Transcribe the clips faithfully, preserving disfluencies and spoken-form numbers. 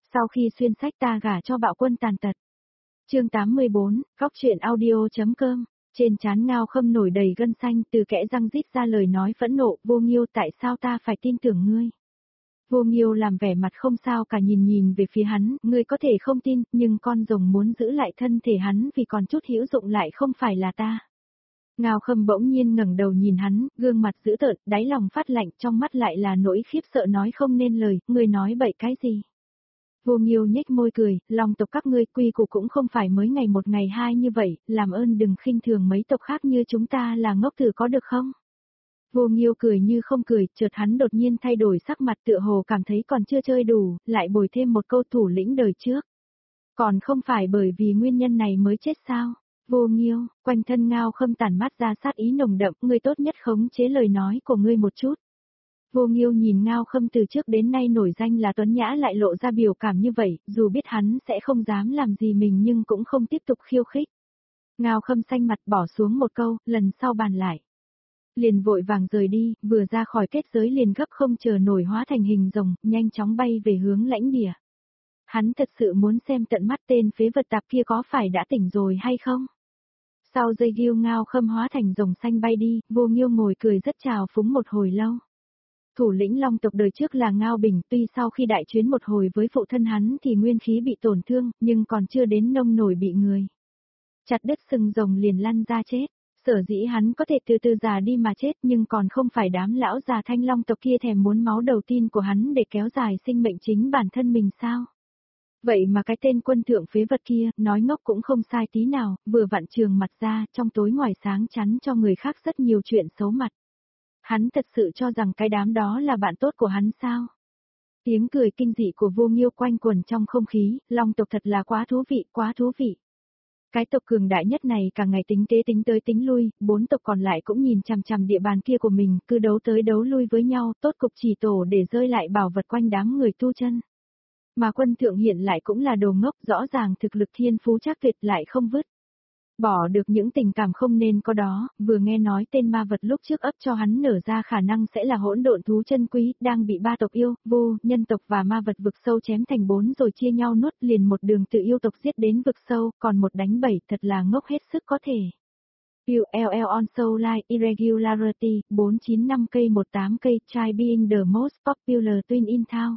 Sau khi xuyên sách ta gả cho bạo quân tàn tật. Chương tám mươi bốn, góc truyện audio.com. Trên trán Ngao Khâm nổi đầy gân xanh, từ kẽ răng rít ra lời nói phẫn nộ, Vô Nghiêu, tại sao ta phải tin tưởng ngươi? Vô Nghiêu làm vẻ mặt không sao cả, nhìn nhìn về phía hắn, ngươi có thể không tin, nhưng con rồng muốn giữ lại thân thể hắn vì còn chút hữu dụng lại không phải là ta. Ngao Khâm bỗng nhiên ngẩng đầu nhìn hắn, gương mặt dữ tợn, đáy lòng phát lạnh, trong mắt lại là nỗi khiếp sợ nói không nên lời, ngươi nói bậy cái gì? Vô Nghiêu nhếch môi cười, Long tộc các ngươi quy củ cũng không phải mới ngày một ngày hai như vậy, làm ơn đừng khinh thường mấy tộc khác như chúng ta là ngốc thử có được không? Vô Nghiêu cười như không cười, chợt hắn đột nhiên thay đổi sắc mặt, tựa hồ cảm thấy còn chưa chơi đủ, lại bồi thêm một câu thủ lĩnh đời trước. Còn không phải bởi vì nguyên nhân này mới chết sao? Vô Nghiêu, quanh thân Ngao Khâm tản mát ra sát ý nồng đậm, ngươi tốt nhất khống chế lời nói của ngươi một chút. Vô Nghiêu nhìn Ngao Khâm từ trước đến nay nổi danh là tuấn nhã lại lộ ra biểu cảm như vậy, dù biết hắn sẽ không dám làm gì mình nhưng cũng không tiếp tục khiêu khích. Ngao Khâm xanh mặt bỏ xuống một câu, lần sau bàn lại. Liền vội vàng rời đi, vừa ra khỏi kết giới liền gấp không chờ nổi hóa thành hình rồng, nhanh chóng bay về hướng lãnh địa. Hắn thật sự muốn xem tận mắt tên phế vật tạp kia có phải đã tỉnh rồi hay không. Sau giây Nghiêu Ngao Khâm hóa thành rồng xanh bay đi, Vô Nghiêu ngồi cười rất trào phúng một hồi lâu. Thủ lĩnh Long tộc đời trước là Ngao Bình, tuy sau khi đại chiến một hồi với phụ thân hắn thì nguyên khí bị tổn thương, nhưng còn chưa đến nông nổi bị người chặt đứt sừng rồng liền lăn ra chết. Sở dĩ hắn có thể từ từ già đi mà chết, nhưng còn không phải đám lão già Thanh Long tộc kia thèm muốn máu đầu tiên của hắn để kéo dài sinh mệnh chính bản thân mình sao? Vậy mà cái tên quân thượng phế vật kia, nói ngốc cũng không sai tí nào, vừa vặn trường mặt ra, trong tối ngoài sáng chắn cho người khác rất nhiều chuyện xấu mặt. Hắn thật sự cho rằng cái đám đó là bạn tốt của hắn sao? Tiếng cười kinh dị của Vô Nghiêu quanh quẩn trong không khí, Long tộc thật là quá thú vị, quá thú vị. Cái tộc cường đại nhất này cả ngày tính kế tính tới tính lui, bốn tộc còn lại cũng nhìn chằm chằm địa bàn kia của mình, cứ đấu tới đấu lui với nhau, tốt cục chỉ tổ để rơi lại bảo vật quanh đám người tu chân. Mà quân thượng hiện lại cũng là đồ ngốc, rõ ràng thực lực thiên phú chắc tuyệt lại không vứt bỏ được những tình cảm không nên có đó, vừa nghe nói tên ma vật lúc trước ấp cho hắn nở ra khả năng sẽ là hỗn độn thú chân quý, đang bị ba tộc yêu, vô, nhân tộc và ma vật vực sâu chém thành bốn rồi chia nhau nuốt, liền một đường tự yêu tộc giết đến vực sâu, còn một đánh bảy, thật là ngốc hết sức có thể. U L L on soul line irregularity, bốn chín năm cây một tám cây, try being the most popular twin in town.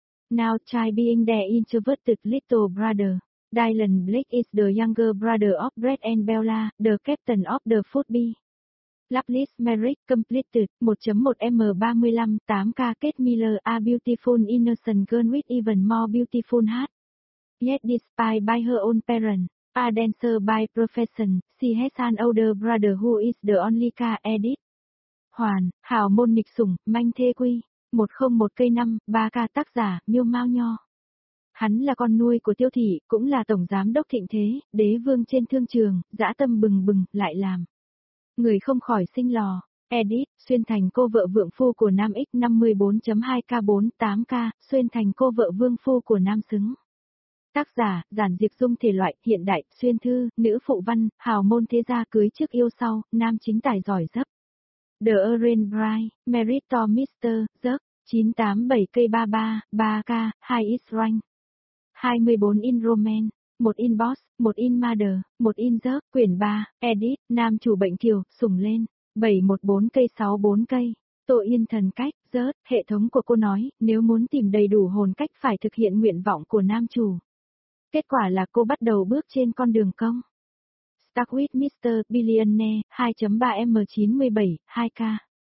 Now try being the introverted little brother. Dylan Blake is the younger brother of Brett and Bella, the captain of the Football. Lapis Merrick completed, one point one M thirty-five, eight K Kate Miller, a beautiful innocent girl with even more beautiful heart. Yet despite by her own parents, a dancer by profession, she has an older brother who is the only K edit. Hoàn, hào môn nghịch sủng, manh thê quy, một không một cây năm, ba K tác giả, Miêu Mao Nho. Hắn là con nuôi của Tiêu Thị, cũng là tổng giám đốc thịnh thế, đế vương trên thương trường, dã tâm bừng bừng, lại làm. Người không khỏi sinh lò. Edit, xuyên thành cô vợ vượng phu của Nam X năm mươi bốn chấm hai K bốn tám K, xuyên thành cô vợ vương phu của Nam Xứng. Tác giả, Giản Diệp Dung thể loại, hiện đại, xuyên thư, nữ phụ văn, hào môn thế gia cưới trước yêu sau, nam chính tài giỏi dấp. The Orange Bride, Meritor mister Giấc, chín tám bảy cây ba ba, ba K, hai X rank. hai mươi bốn in Roman, một in Boss, một in Mother, một in Giấc, quyển ba, Edit, nam chủ bệnh kiều, sủng lên, bảy một bốn cây sáu bốn cây, Tô Yên thần cách, Giớt, hệ thống của cô nói, nếu muốn tìm đầy đủ hồn cách phải thực hiện nguyện vọng của nam chủ. Kết quả là cô bắt đầu bước trên con đường công. Start with mister Billionaire, hai chấm ba M chín bảy, hai K.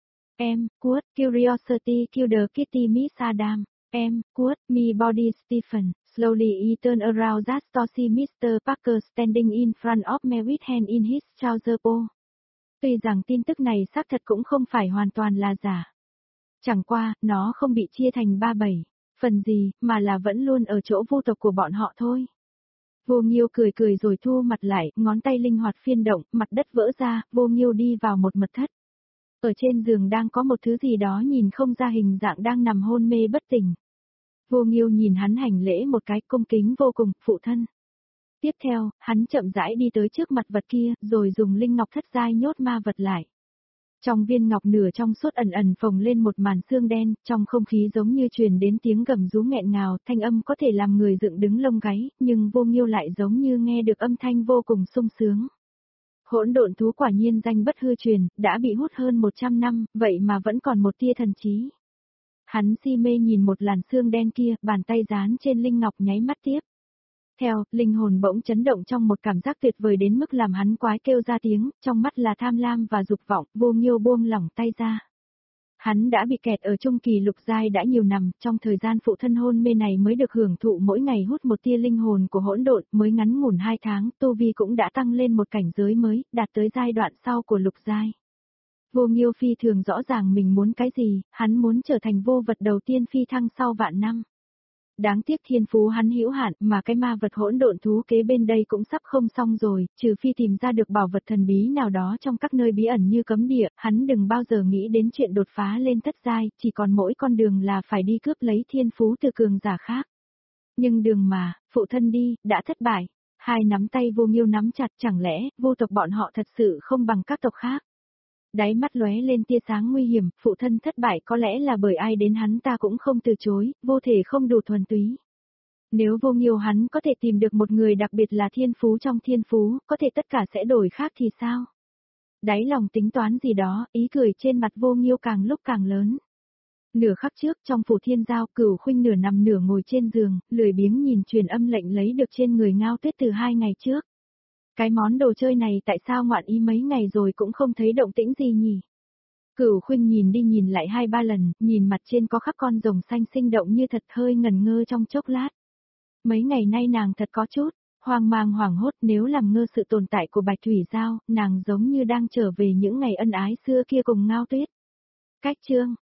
Em, Quote, Curiosity Kill the Kitty Miss Adam. Em, Quote, Me Body Stephen, slowly he turned around that to see mister Parker standing in front of me with hand in his trouser pocket. Tuy rằng tin tức này xác thật cũng không phải hoàn toàn là giả. Chẳng qua, nó không bị chia thành ba bảy, phần gì, mà là vẫn luôn ở chỗ vô tộc của bọn họ thôi. Vô Nghiêu cười cười rồi thu mặt lại, ngón tay linh hoạt phiên động, mặt đất vỡ ra, Vô Nghiêu đi vào một mật thất. Ở trên giường đang có một thứ gì đó nhìn không ra hình dạng đang nằm hôn mê bất tỉnh. Vô Nghiêu nhìn hắn hành lễ một cái cung kính vô cùng, phụ thân. Tiếp theo, hắn chậm rãi đi tới trước mặt vật kia, rồi dùng linh ngọc thất giai nhốt ma vật lại. Trong viên ngọc nửa trong suốt ẩn ẩn phồng lên một màn xương đen, trong không khí giống như truyền đến tiếng gầm rú nghẹn ngào, thanh âm có thể làm người dựng đứng lông gáy, nhưng Vô Nghiêu lại giống như nghe được âm thanh vô cùng sung sướng. Hỗn độn thú quả nhiên danh bất hư truyền, đã bị hút hơn một trăm năm, vậy mà vẫn còn một tia thần trí. Hắn si mê nhìn một làn xương đen kia, bàn tay dán trên linh ngọc nháy mắt tiếp. Theo, linh hồn bỗng chấn động trong một cảm giác tuyệt vời đến mức làm hắn quái kêu ra tiếng, trong mắt là tham lam và dục vọng, Vô Nghiêu buông lỏng tay ra. Hắn đã bị kẹt ở trung kỳ lục giai đã nhiều năm, trong thời gian phụ thân hôn mê này mới được hưởng thụ mỗi ngày hút một tia linh hồn của hỗn độn, mới ngắn ngủn hai tháng, tu vi cũng đã tăng lên một cảnh giới mới, đạt tới giai đoạn sau của lục giai. Vô Nghiêu phi thường rõ ràng mình muốn cái gì, hắn muốn trở thành vô vật đầu tiên phi thăng sau vạn năm. Đáng tiếc thiên phú hắn hữu hạn, mà cái ma vật hỗn độn thú kế bên đây cũng sắp không xong rồi, trừ phi tìm ra được bảo vật thần bí nào đó trong các nơi bí ẩn như cấm địa, hắn đừng bao giờ nghĩ đến chuyện đột phá lên thất giai, chỉ còn mỗi con đường là phải đi cướp lấy thiên phú từ cường giả khác. Nhưng đường mà, phụ thân đi, đã thất bại. Hai nắm tay Vô Nghiêu nắm chặt, chẳng lẽ, vô tộc bọn họ thật sự không bằng các tộc khác. Đáy mắt lóe lên tia sáng nguy hiểm, phụ thân thất bại có lẽ là bởi ai đến hắn ta cũng không từ chối, vô thể không đủ thuần túy. Nếu Vô Nghiêu hắn có thể tìm được một người đặc biệt là thiên phú trong thiên phú, có thể tất cả sẽ đổi khác thì sao? Đáy lòng tính toán gì đó, ý cười trên mặt Vô Nghiêu càng lúc càng lớn. Nửa khắc trước trong phủ thiên giao, Cửu Khuynh nửa nằm nửa ngồi trên giường, lười biếng nhìn truyền âm lệnh lấy được trên người Ngao Tuyết từ hai ngày trước. Cái món đồ chơi này tại sao ngoạn ý mấy ngày rồi cũng không thấy động tĩnh gì nhỉ? Cửu Khuynh nhìn đi nhìn lại hai ba lần, nhìn mặt trên có khắc con rồng xanh sinh động như thật, hơi ngẩn ngơ trong chốc lát. Mấy ngày nay nàng thật có chút hoang mang hoảng hốt, nếu làm ngơ sự tồn tại của Bạch Thủy Giao, nàng giống như đang trở về những ngày ân ái xưa kia cùng Ngao Tuyết. Cách chương